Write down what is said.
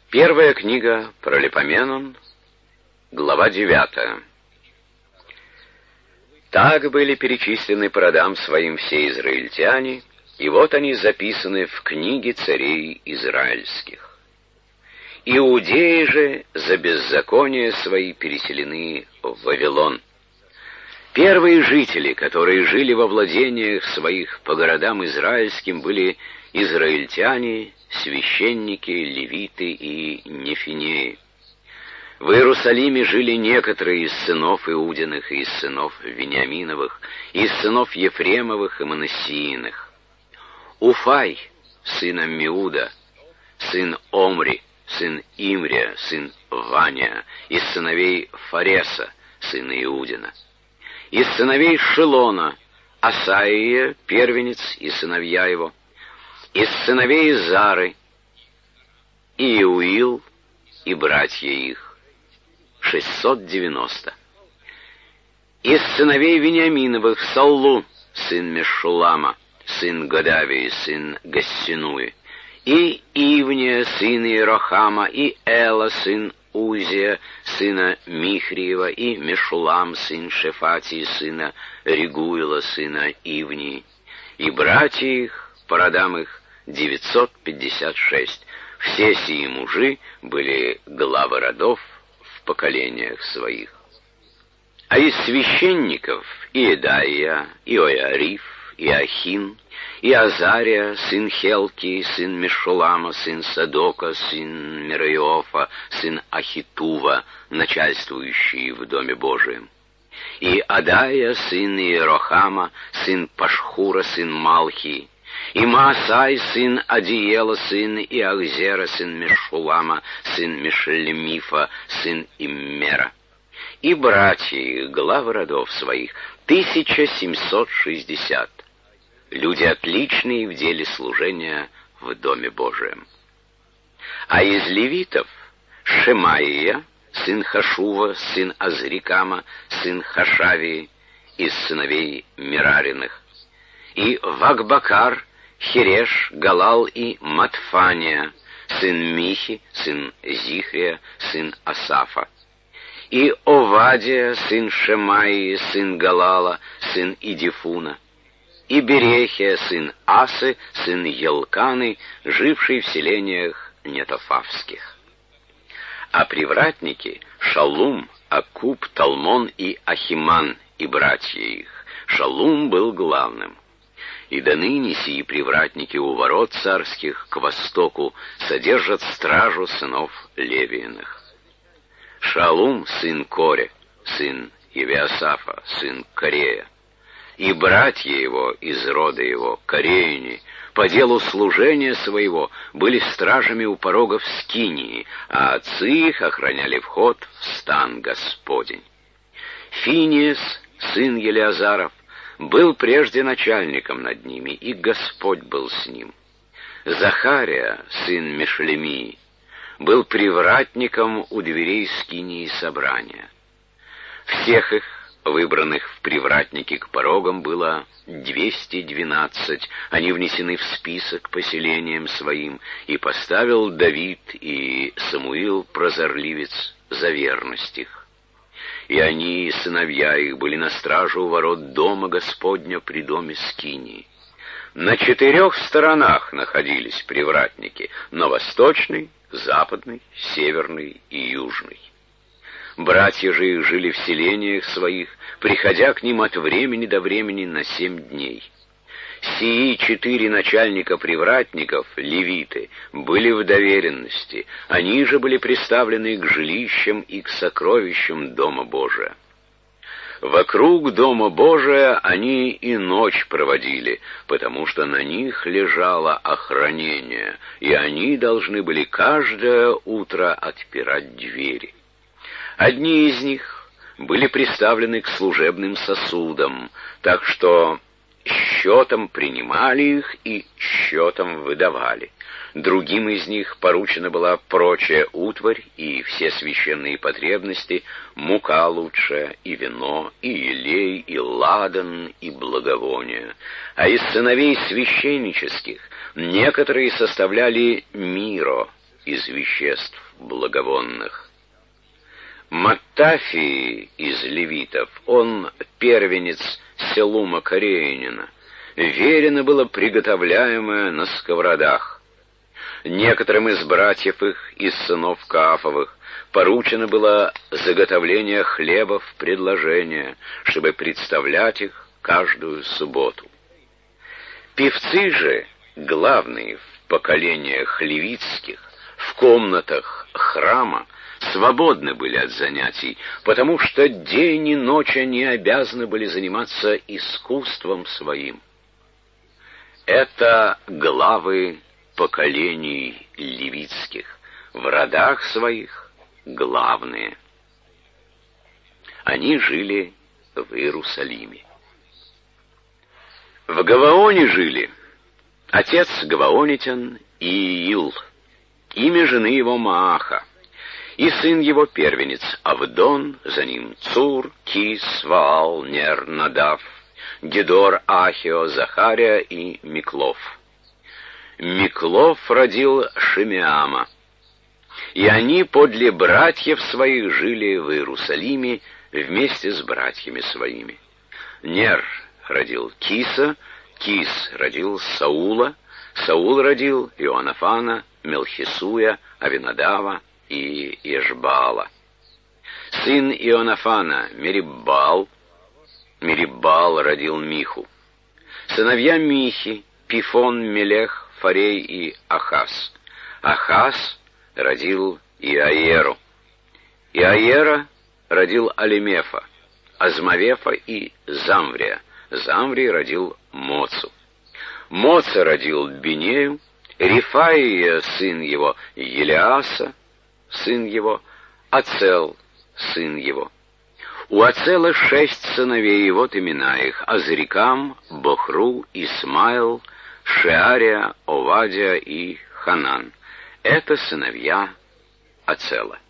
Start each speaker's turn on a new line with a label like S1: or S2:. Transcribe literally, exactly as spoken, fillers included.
S1: Первая книга Паралипоменон, глава девятая. Так были перечислены по родам своим все израильтяне, и вот они записаны в книге царей израильских. Иудеи же за беззаконие свои переселены в Вавилон. Первые жители, которые жили во владениях своих по городам израильским, были израильтяне, священники, левиты и нефинеи. В Иерусалиме жили некоторые из сынов Иудиных и из сынов Вениаминовых, из сынов Ефремовых и Манассииных. Уфай, сын Аммиуда, сын Омри, сын Имрия, сын Ваня, из сыновей Фареса, сына Иудина. Из сыновей Шилона, Асаия, первенец и сыновья его. Из сыновей Зары, Иуил и братья их, шестьсот девяносто. Из сыновей Вениаминовых Саллу, сын Мешулама, сын Годавии, сын Гассинуи, и Ивния, сын Иерохама, и Эла, сын Узия, сына Михриева, и Мешулам, сын Шефатии, сына Регуила, сына Ивнии, и братья их, по родам их, девятьсот пятьдесят шесть. Все сии мужи были главы родов в поколениях своих. А из священников Иедаия, Иоиариф, Иохин, и Азария, сын Хелки, сын Мешулама, сын Садока, сын Мераиофа, сын Ахитува, начальствующий в Доме Божием. И Адая, сын Иерохама, сын Пашхура, сын Малхии, и Маасай, сын Адиела, сын Иахзера, сын Мешулама, сын Мешелемифа, сын Иммера. И братья их, главы родов своих, тысяча семьсот шестьдесят. Люди отличные в деле служения в Доме Божием. А из левитов Шемаия, сын Хашува, сын Азрикама, сын Хашавии, из сыновей Мерариных, и Вакбакар, Хереш, Галал и Матфания, сын Михи, сын Зихрия, сын Асафа, и Овадия, сын Шемаии, сын Галала, сын Идифуна, и Берехия, сын Асы, сын Елканы, живший в селениях нетофавских. А привратники Шалум, Акуб, Талмон и Ахиман, и братья их. Шалум был главным. И до ныне сии привратники у ворот царских к востоку содержат стражу сынов Левииных. Шалум, сын Коре, сын Евиасафа, сын Корея, и братья его из рода его, кореяне, по делу служения своего были стражами у порогов Скинии, а отцы их охраняли вход в стан Господень. Финиес, сын Елиазаров, был прежде начальником над ними, и Господь был с ним. Захария, сын Мешелемии, был привратником у дверей Скинии собрания. Всех их, выбранных в привратники к порогам, было двести двенадцать. Они внесены в список поселениям своим, и поставил Давид и Самуил прозорливец за верность их. И они, сыновья их, были на страже у ворот дома Господня при доме Скинии. На четырех сторонах находились привратники: на восточной, западной, северной и южной. Братья же их жили в селениях своих, приходя к ним от времени до времени на семь дней. Сии четыре начальника привратников, левиты, были в доверенности, они же были приставлены к жилищам и к сокровищам Дома Божия. Вокруг Дома Божия они и ночь проводили, потому что на них лежало охранение, и они должны были каждое утро отпирать двери. Одни из них были приставлены к служебным сосудам, так что счетом принимали их и счетом выдавали. Другим из них поручена была прочая утварь и все священные потребности, мука лучшая, и вино, и елей, и ладан, и благовония. А из сыновей священнических некоторые составляли миро, из веществ благовонных. Маттафии из левитов, он первенец Селума Кореянина, верено было приготовляемое на сковородах. Некоторым из братьев их, из сынов Каафовых, поручено было заготовление хлебов предложения, чтобы представлять их каждую субботу. Певцы же, главные в поколениях левитских, в комнатах храма, свободны были от занятий, потому что день и ночь они обязаны были заниматься искусством своим. Это главы поколений левитских, в родах своих главные. Они жили в Иерусалиме. В Гаваоне жили отец гаваонитян Иил, имя жены его Мааха, и сын его первенец Авдон, за ним Цур, Кис, Ваал, Нер, Надав, Гедор, Ахио, Захария и Миклов. Миклов родил Шимеама, и они подле братьев своих жили в Иерусалиме вместе с братьями своими. Нер родил Киса, Кис родил Саула, Саул родил Иоаннафана, Мелхисуя, Авинадава и Ешбаала. Сын Иоаннафана Мериббаал, Мериббаал родил Миху. Сыновья Михи Пифон, Мелех, Фарей и Ахаз. Ахаз родил Иаеру. Иаера родил Алимефа, Азмавефа и Замврия. Замврий родил Моцу. Моца родил Бинею, Рифаия, сын его, Елиаса, сын его, Ацел, сын его. У Ацела шесть сыновей, и вот имена их: Азрикам, Бохру, Исмаил, Шеария, Овадия и Ханан. Это сыновья Ацела.